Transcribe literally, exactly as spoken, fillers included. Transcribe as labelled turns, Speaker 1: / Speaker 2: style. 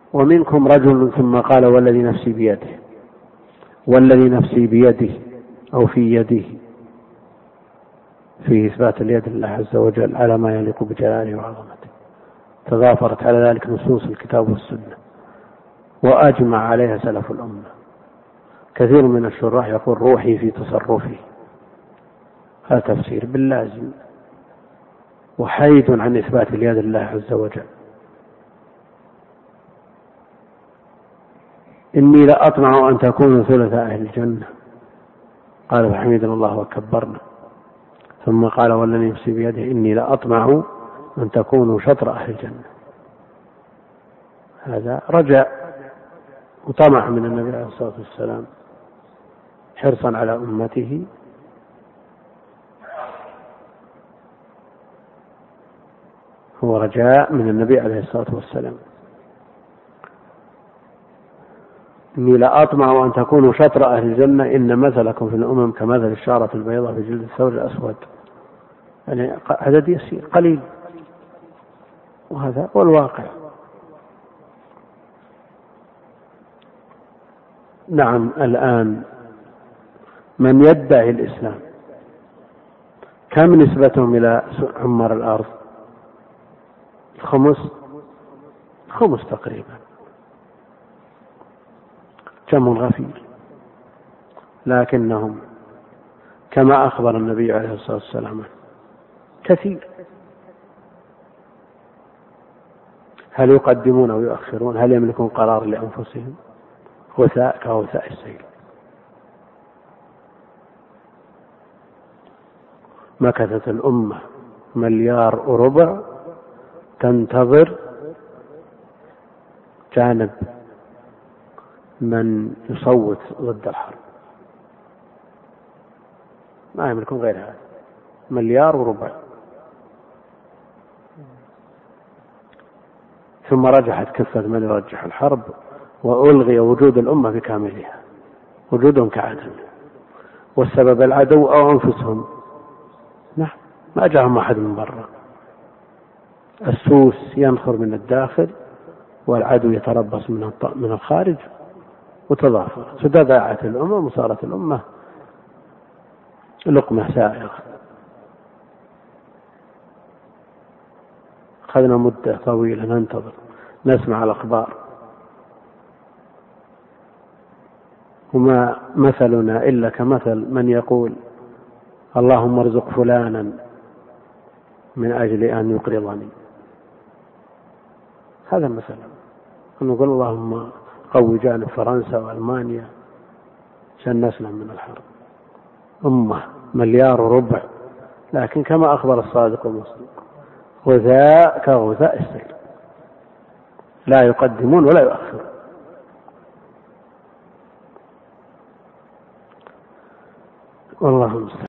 Speaker 1: ومنكم رجل، ثم قال والذي نفسي بيده، والذي نفسي بيده أو في يده، فيه إثبات اليد لله عز وجل على ما يليق بجلاله وعظمته، تضافرت على ذلك نصوص الكتاب والسنة وأجمع عليها سلف الأمة. كثير من الشراح يقول روحي في تصرفي، هذا تفسير باللازم وحيد عن إثبات اليد لله عز وجل. إني لأطمع أن تكونوا ثلث أهل الجنة، قال فحمدنا الله وكبرنا، ثم قال والذي نفسي بيده إني لأطمع أن تكونوا شطر أهل الجنة. هذا رجاء وطمع من النبي عليه الصلاة والسلام حرصا على أمته، هو رجاء من النبي عليه الصلاة والسلام. إني لأطمع أن تكونوا شطر أهل الجنة إن مثلكم في الأمم كمثل الشعرة البيضاء في جلد الثور الأسود. يعني عدد يسير قليل، وهذا هو الواقع. نعم، الآن من يدعي الإسلام كم نسبتهم إلى عمر الأرض؟ خمس خمس تقريبا، جمع غفير، لكنهم كما أخبر النبي عليه الصلاة والسلام كثير. هل يقدمون أو يؤخرون؟ هل يملكون قرار لأنفسهم؟ غثاء كغثاء السيل. مكثت الأمة مليار وربع تنتظر جانب من يصوت ضد الحرب، ما يملكون غير هذا، مليار وربع. ثم رجحت كفة من يرجح الحرب وألغي وجود الأمة بكاملها، وجودهم كعدم، والسبب العدو أو أنفسهم. نعم، ما جاءهم أحد من برا، السوس ينخر من الداخل والعدو يتربص من الخارج، وتضافر تداعت الأمم وصارت الأمة لقمة سائغة. أخذنا مدة طويلة ننتظر نسمع الأخبار، وما مثلنا إلا كمثل من يقول اللهم ارزق فلانا من أجل أن يقرضني. هذا مثلا نقول اللهم قوي جانب فرنسا وألمانيا عشان نسلم من الحرب. أمة مليار وربع، لكن كما أخبر الصادق المصدوق غثاء كغثاء السيل، لا يقدمون ولا يؤخرون. والله المستعان.